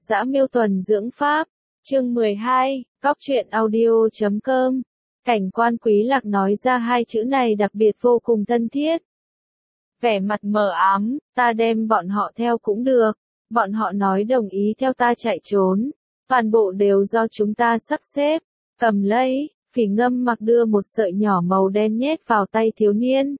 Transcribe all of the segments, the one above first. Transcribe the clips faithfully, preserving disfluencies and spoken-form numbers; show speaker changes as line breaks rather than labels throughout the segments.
Dã Miêu Tuần Dưỡng Pháp, chương mười hai, Cóc truyện audio chấm com. Cảnh quan Quý Lạc nói ra hai chữ này đặc biệt vô cùng thân thiết. Vẻ mặt mờ ám, ta đem bọn họ theo cũng được. Bọn họ nói đồng ý theo ta chạy trốn. Toàn bộ đều do chúng ta sắp xếp. Cầm lấy, Phỉ Ngâm Mặc đưa một sợi nhỏ màu đen nhét vào tay thiếu niên.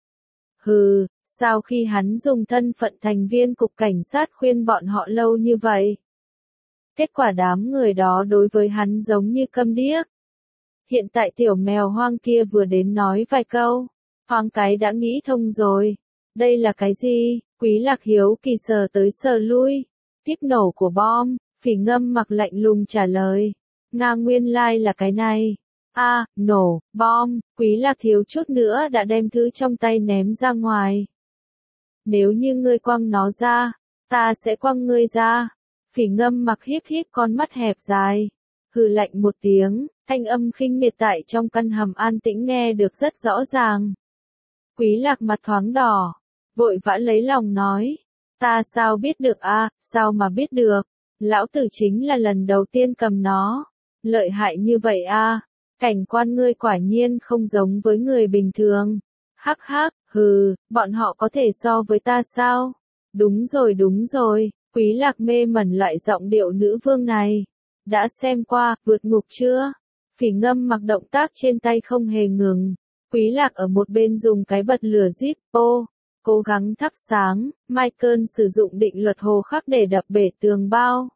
Hừ, sau khi hắn dùng thân phận thành viên cục cảnh sát khuyên bọn họ lâu như vậy. Kết quả đám người đó đối với hắn giống như câm điếc. Hiện tại tiểu mèo hoang kia vừa đến nói vài câu, hoang cái đã nghĩ thông rồi. Đây là cái gì? Quý Lạc hiếu kỳ sờ tới sờ lui. Tiếp nổ của bom, Phỉ Ngâm Mặc lạnh lùng trả lời. Nga nguyên lai like là cái này. A, à, nổ, bom, Quý Lạc thiếu chút nữa đã đem thứ trong tay ném ra ngoài. Nếu như ngươi quăng nó ra, ta sẽ quăng ngươi ra. Phỉ Ngâm Mặc híp híp con mắt hẹp dài, hừ lạnh một tiếng, thanh âm khinh miệt tại trong căn hầm an tĩnh nghe được rất rõ ràng. Quý Lạc mặt thoáng đỏ, vội vã lấy lòng nói, ta sao biết được a, à, sao mà biết được, lão tử chính là lần đầu tiên cầm nó, lợi hại như vậy a, à. Cảnh quan ngươi quả nhiên không giống với người bình thường. Hắc hắc, hừ, bọn họ có thể so với ta sao? Đúng rồi đúng rồi. Quý Lạc mê mẩn loại giọng điệu nữ vương này. Đã xem qua, vượt ngục chưa? Phỉ Ngâm Mặc động tác trên tay không hề ngừng. Quý Lạc ở một bên dùng cái bật lửa Zippo, cố gắng thắp sáng. Michael sử dụng định luật hồ khắc để đập bể tường bao.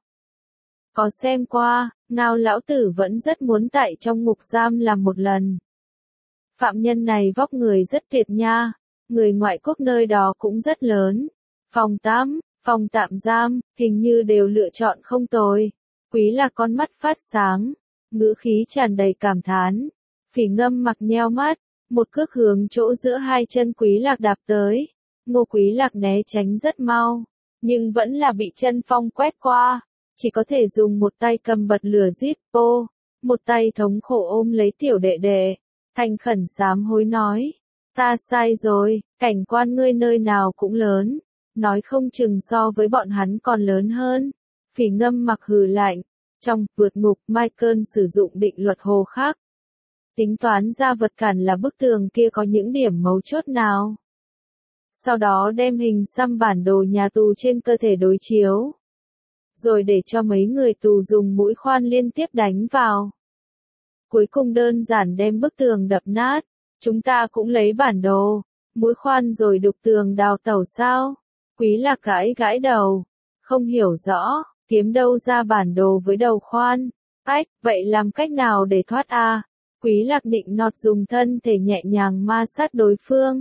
Có xem qua, nào lão tử vẫn rất muốn tại trong ngục giam làm một lần. Phạm nhân này vóc người rất tuyệt nha. Người ngoại quốc nơi đó cũng rất lớn. Phòng tắm, phòng tạm giam, hình như đều lựa chọn không tồi. Quý Lạc con mắt phát sáng, ngữ khí tràn đầy cảm thán. Phỉ Ngâm Mặc nheo mắt, một cước hướng chỗ giữa hai chân Quý Lạc đạp tới. Ngô Quý Lạc né tránh rất mau, nhưng vẫn là bị chân phong quét qua. Chỉ có thể dùng một tay cầm bật lửa Zippo, một tay thống khổ ôm lấy tiểu đệ đệ. Thành khẩn sám hối nói, ta sai rồi, cảnh quan ngươi nơi nào cũng lớn. Nói không chừng so với bọn hắn còn lớn hơn. Phỉ Ngâm Mặc hừ lạnh. Trong vượt ngục, Michael sử dụng định luật hồ khắc. Tính toán ra vật cản là bức tường kia có những điểm mấu chốt nào. Sau đó đem hình xăm bản đồ nhà tù trên cơ thể đối chiếu. Rồi để cho mấy người tù dùng mũi khoan liên tiếp đánh vào. Cuối cùng đơn giản đem bức tường đập nát. Chúng ta cũng lấy bản đồ, mũi khoan rồi đục tường đào tẩu sao? Quý Lạc gãi gãi đầu, không hiểu rõ, kiếm đâu ra bản đồ với đầu khoan. Ách, vậy làm cách nào để thoát a? À? Quý Lạc định nọt dùng thân thể nhẹ nhàng ma sát đối phương.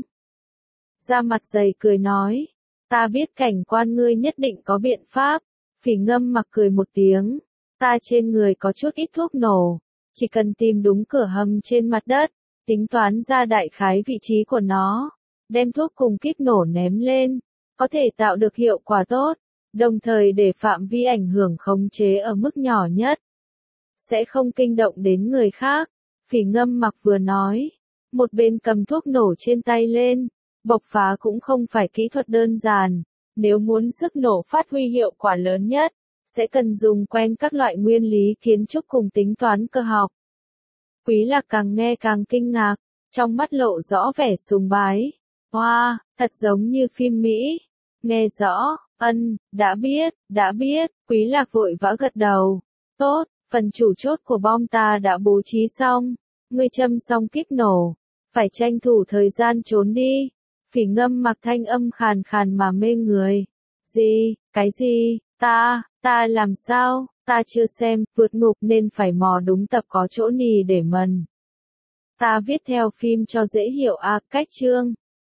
Ra mặt dày cười nói, ta biết cảnh quan ngươi nhất định có biện pháp. Phỉ Ngâm Mặc cười một tiếng, ta trên người có chút ít thuốc nổ, chỉ cần tìm đúng cửa hầm trên mặt đất, tính toán ra đại khái vị trí của nó, đem thuốc cùng kíp nổ ném lên. Có thể tạo được hiệu quả tốt, đồng thời để phạm vi ảnh hưởng khống chế ở mức nhỏ nhất. Sẽ không kinh động đến người khác. Phỉ Ngâm Mặc vừa nói, một bên cầm thuốc nổ trên tay lên. Bộc phá cũng không phải kỹ thuật đơn giản. Nếu muốn sức nổ phát huy hiệu quả lớn nhất, sẽ cần dùng quen các loại nguyên lý kiến trúc cùng tính toán cơ học. Quý Lạc càng nghe càng kinh ngạc, trong mắt lộ rõ vẻ sùng bái. Hoa, wow, thật giống như phim Mỹ. Nghe rõ, ân, đã biết, đã biết, Quý Lạc vội vã gật đầu. Tốt, phần chủ chốt của bom ta đã bố trí xong. Ngươi châm xong kíp nổ, phải tranh thủ thời gian trốn đi. Phỉ Ngâm Mặc thanh âm khàn khàn mà mê người. Gì, cái gì, ta, ta làm sao, ta chưa xem, vượt ngục nên phải mò đúng tập có chỗ nì để mần. Ta viết theo phim cho dễ hiểu a, à, cách chương.